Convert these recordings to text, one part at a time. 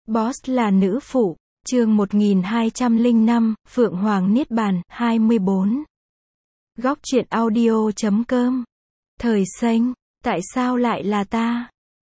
Boss là nữ phụ, chương 1205, Phượng Hoàng Niết Bàn, 24. Góc truyện audio.com. Thời xanh, tại sao lại là ta?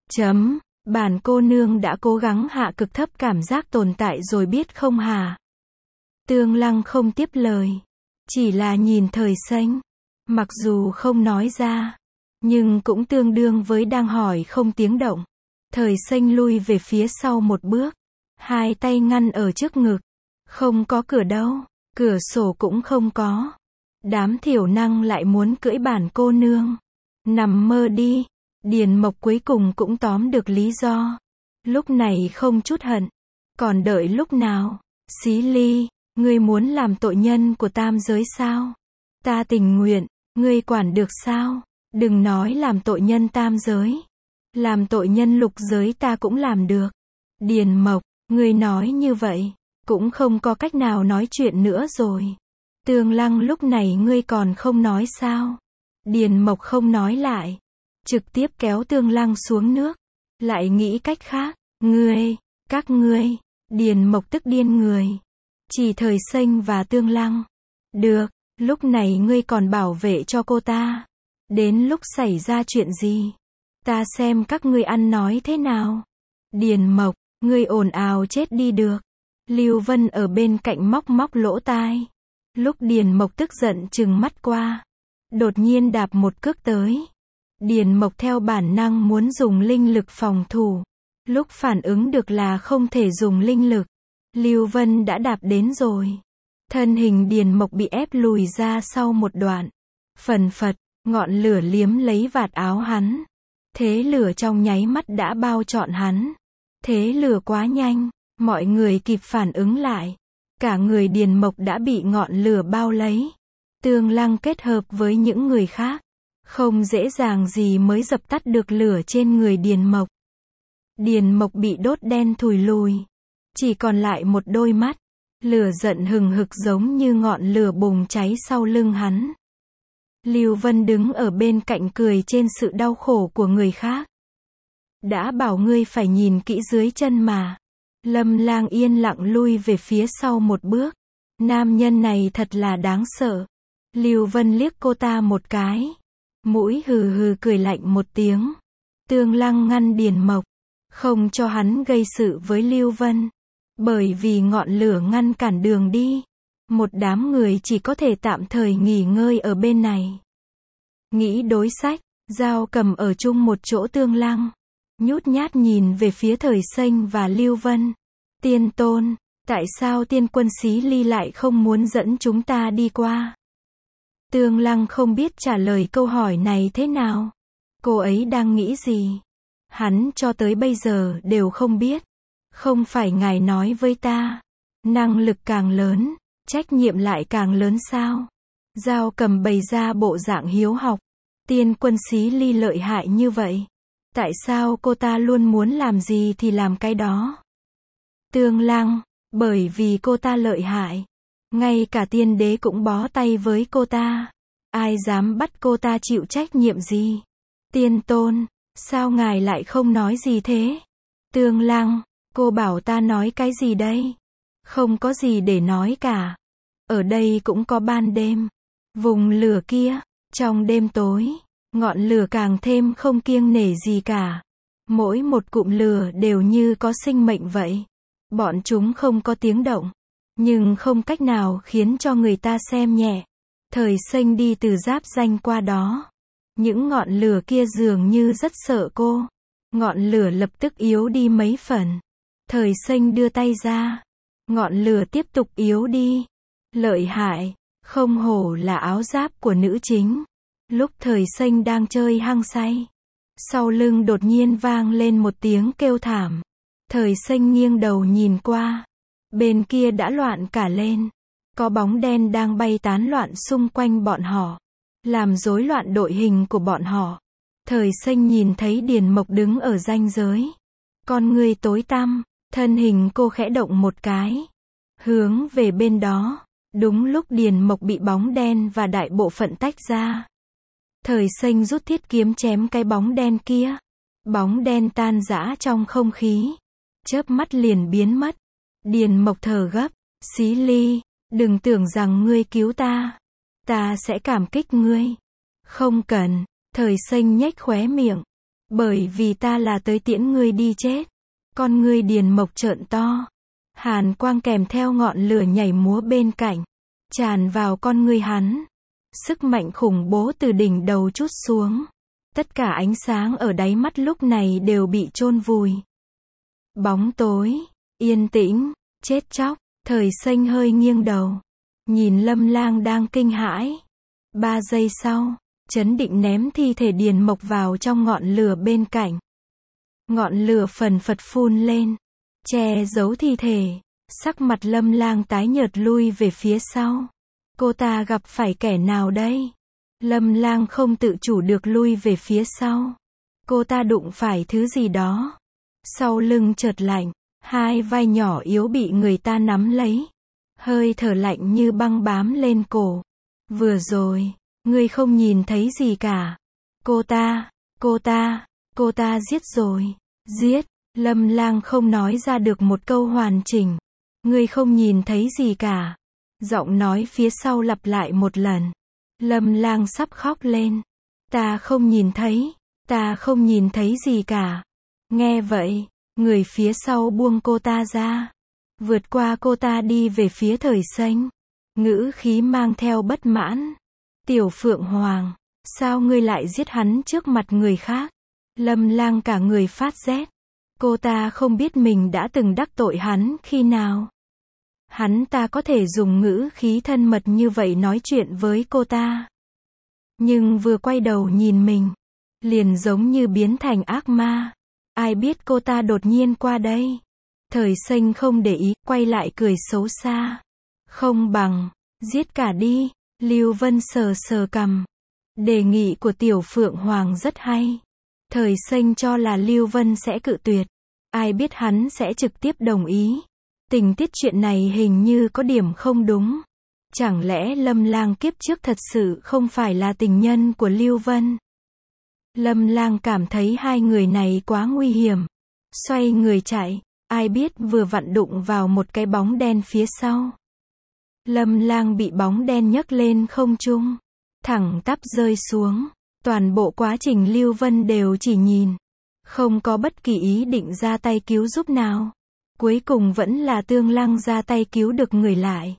Bản cô nương đã cố gắng hạ cực thấp cảm giác tồn tại rồi biết không hả? Tương Lăng không tiếp lời, chỉ là nhìn thời xanh. Mặc dù không nói ra, nhưng cũng tương đương với đang hỏi không tiếng động. Thời xanh lui về phía sau một bước, hai tay ngăn ở trước ngực. Không có cửa đâu, cửa sổ cũng không có. Đám thiểu năng lại muốn cưỡi bản cô nương. Nằm mơ đi. Điền Mộc cuối cùng cũng tóm được lý do. Lúc này không chút hận, còn đợi lúc nào? Xí Ly, ngươi muốn làm tội nhân của tam giới sao? Ta tình nguyện, ngươi quản được sao? Đừng nói làm tội nhân tam giới, làm tội nhân lục giới ta cũng làm được. Điền Mộc, ngươi nói như vậy, cũng không có cách nào nói chuyện nữa rồi. Tương Lăng, lúc này ngươi còn không nói sao? Điền Mộc không nói lại, trực tiếp kéo Tương Lăng xuống nước. Lại nghĩ cách khác, các ngươi. Điền Mộc tức điên người. Chỉ thời xanh và Tương Lăng. Được, lúc này ngươi còn bảo vệ cho cô ta. Đến lúc xảy ra chuyện gì, ta xem các ngươi ăn nói thế nào. Điền Mộc, ngươi ồn ào chết đi được. Lưu Vân ở bên cạnh móc lỗ tai. Lúc Điền Mộc tức giận trừng mắt qua, đột nhiên đạp một cước tới. Điền Mộc theo bản năng muốn dùng linh lực phòng thủ. Lúc phản ứng được là không thể dùng linh lực, Lưu Vân đã đạp đến rồi. Thân hình Điền Mộc bị ép lùi ra sau một đoạn. Phần phật, ngọn lửa liếm lấy vạt áo hắn. Thế lửa trong nháy mắt đã bao trọn hắn. Thế lửa quá nhanh, mọi người kịp phản ứng lại. Cả người Điền Mộc đã bị ngọn lửa bao lấy. Tương Lăng kết hợp với những người khác, không dễ dàng gì mới dập tắt được lửa trên người Điền Mộc. Điền Mộc bị đốt đen thùi lùi, chỉ còn lại một đôi mắt. Lửa giận hừng hực giống như ngọn lửa bùng cháy sau lưng hắn. Lưu Vân đứng ở bên cạnh cười trên sự đau khổ của người khác. Đã bảo ngươi phải nhìn kỹ dưới chân mà. Lâm Lang yên lặng lui về phía sau một bước. Nam nhân này thật là đáng sợ. Lưu Vân liếc cô ta một cái, mũi hừ hừ cười lạnh một tiếng. Tương Lăng ngăn Điền Mộc, không cho hắn gây sự với Lưu Vân. Bởi vì ngọn lửa ngăn cản đường đi, một đám người chỉ có thể tạm thời nghỉ ngơi ở bên này. Nghĩ đối sách, Dao Cầm ở chung một chỗ. Tương Lăng nhút nhát nhìn về phía thời xanh và Lưu Vân. Tiên tôn, tại sao tiên quân Xí Ly lại không muốn dẫn chúng ta đi qua? Tương Lăng không biết trả lời câu hỏi này thế nào. Cô ấy đang nghĩ gì? Hắn cho tới bây giờ đều không biết. Không phải ngài nói với ta, năng lực càng lớn, trách nhiệm lại càng lớn sao? Dao Cầm bày ra bộ dạng hiếu học. Tiên quân Xí Ly lợi hại như vậy, tại sao cô ta luôn muốn làm gì thì làm cái đó? Tương Lăng, bởi vì cô ta lợi hại, ngay cả tiên đế cũng bó tay với cô ta. Ai dám bắt cô ta chịu trách nhiệm gì? Tiên tôn, sao ngài lại không nói gì thế? Tương Lăng, cô bảo ta nói cái gì đây? Không có gì để nói cả. Ở đây cũng có ban đêm. Vùng lửa kia, trong đêm tối, ngọn lửa càng thêm không kiêng nể gì cả. Mỗi một cụm lửa đều như có sinh mệnh vậy. Bọn chúng không có tiếng động, nhưng không cách nào khiến cho người ta xem nhẹ. Thời xanh đi từ giáp danh qua đó. Những ngọn lửa kia dường như rất sợ cô. Ngọn lửa lập tức yếu đi mấy phần. Thời xanh đưa tay ra. Ngọn lửa tiếp tục yếu đi. Lợi hại, không hổ là áo giáp của nữ chính. Lúc thời xanh đang chơi hăng say, sau lưng đột nhiên vang lên một tiếng kêu thảm. Thời xanh nghiêng đầu nhìn qua. Bên kia đã loạn cả lên. Có bóng đen đang bay tán loạn xung quanh bọn họ, làm rối loạn đội hình của bọn họ. Thời xanh nhìn thấy Điền Mộc đứng ở ranh giới. Con người tối tăm, thân hình cô khẽ động một cái, hướng về bên đó. Đúng lúc Điền Mộc bị bóng đen và đại bộ phận tách ra, thời xanh rút thiết kiếm chém cái bóng đen kia. Bóng đen tan rã trong không khí. chớp mắt liền biến mất. Điền Mộc thở gấp, Xí Ly, đừng tưởng rằng ngươi cứu ta sẽ cảm kích ngươi. Không cần, Thời Xanh nhếch khóe miệng, bởi vì ta là tới tiễn ngươi đi chết. Con ngươi Điền Mộc trợn to, hàn quang kèm theo ngọn lửa nhảy múa bên cạnh, tràn vào con ngươi hắn. Sức mạnh khủng bố từ đỉnh đầu trút xuống. Tất cả ánh sáng ở đáy mắt lúc này đều bị chôn vùi. Bóng tối, yên tĩnh, chết chóc. Thời Xanh hơi nghiêng đầu, nhìn Lâm Lang đang kinh hãi. 3 giây sau, trấn định ném thi thể Điền Mộc vào trong ngọn lửa bên cạnh. Ngọn lửa phần phật phun lên, che giấu thi thể. Sắc mặt Lâm Lang tái nhợt lui về phía sau. Cô ta gặp phải kẻ nào đây? Lâm Lang không tự chủ được lui về phía sau. Cô ta đụng phải thứ gì đó. Sau lưng chợt lạnh, hai vai nhỏ yếu bị người ta nắm lấy. Hơi thở lạnh như băng bám lên cổ. Vừa rồi, ngươi không nhìn thấy gì cả. Cô ta giết rồi. Giết, Lâm Lang không nói ra được một câu hoàn chỉnh. Ngươi không nhìn thấy gì cả. Giọng nói phía sau lặp lại một lần. Lâm Lang sắp khóc lên. Ta không nhìn thấy gì cả. Nghe vậy, người phía sau buông cô ta ra. Vượt qua cô ta đi về phía Thời Xanh. Ngữ khí mang theo bất mãn. Tiểu Phượng Hoàng, sao ngươi lại giết hắn trước mặt người khác? Lâm Lang cả người phát rét. Cô ta không biết mình đã từng đắc tội hắn khi nào. Hắn ta có thể dùng ngữ khí thân mật như vậy nói chuyện với cô ta. Nhưng vừa quay đầu nhìn mình, liền giống như biến thành ác ma. Ai biết cô ta đột nhiên qua đây. Thời Xanh không để ý, quay lại cười xấu xa. Không bằng, giết cả đi. Lưu Vân sờ sờ cằm. Đề nghị của Tiểu Phượng Hoàng rất hay. Thời Xanh cho là Lưu Vân sẽ cự tuyệt. Ai biết hắn sẽ trực tiếp đồng ý. Tình tiết chuyện này hình như có điểm không đúng. Chẳng lẽ Lâm Lang kiếp trước thật sự không phải là tình nhân của Lưu Vân? Lâm Lang cảm thấy hai người này quá nguy hiểm. Xoay người chạy, ai biết vừa vặn đụng vào một cái bóng đen phía sau. Lâm Lang bị bóng đen nhấc lên không trung, thẳng tắp rơi xuống. Toàn bộ quá trình Lưu Vân đều chỉ nhìn, không có bất kỳ ý định ra tay cứu giúp nào. Cuối cùng vẫn là Tương Lăng ra tay cứu được người lại.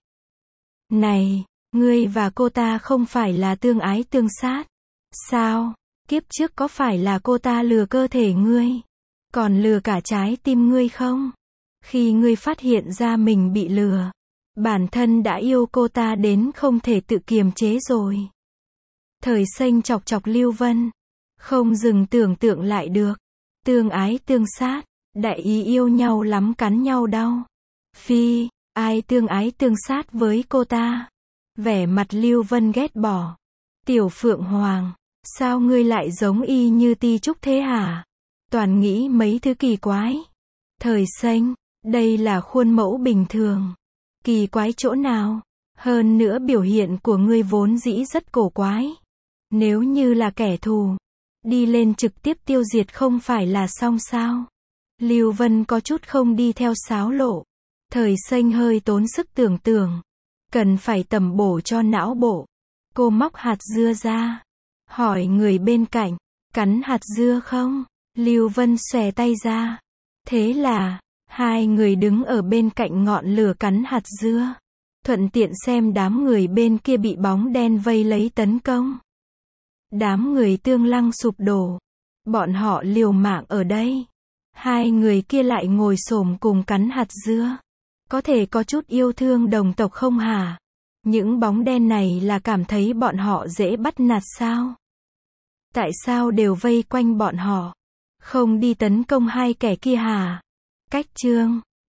Này, ngươi và cô ta không phải là tương ái tương sát? Sao? Kiếp trước có phải là cô ta lừa cơ thể ngươi, còn lừa cả trái tim ngươi không? Khi ngươi phát hiện ra mình bị lừa, bản thân đã yêu cô ta đến không thể tự kiềm chế rồi. Thời Xanh chọc chọc Lưu Vân, không dừng tưởng tượng lại được. Tương ái tương sát, đại ý yêu nhau lắm cắn nhau đau. Phi, ai tương ái tương sát với cô ta? Vẻ mặt Lưu Vân ghét bỏ. Tiểu Phượng Hoàng, sao ngươi lại giống y như Ti Trúc thế hả? Toàn nghĩ mấy thứ kỳ quái. Thời Xanh, đây là khuôn mẫu bình thường. Kỳ quái chỗ nào? Hơn nữa biểu hiện của ngươi vốn dĩ rất cổ quái. Nếu như là kẻ thù, đi lên trực tiếp tiêu diệt không phải là xong sao? Lưu Vân có chút không đi theo sáo lộ. Thời Xanh hơi tốn sức tưởng tượng. Cần phải tầm bổ cho não bộ. Cô móc hạt dưa ra. Hỏi người bên cạnh, cắn hạt dưa không? Lưu Vân xòe tay ra. Thế là, hai người đứng ở bên cạnh ngọn lửa cắn hạt dưa. Thuận tiện xem đám người bên kia bị bóng đen vây lấy tấn công. Đám người Tương Lăng sụp đổ. Bọn họ liều mạng ở đây. Hai người kia lại ngồi xổm cùng cắn hạt dưa. Có thể có chút yêu thương đồng tộc không hả? Những bóng đen này là cảm thấy bọn họ dễ bắt nạt sao? Tại sao đều vây quanh bọn họ? Không đi tấn công hai kẻ kia hả? Cách chương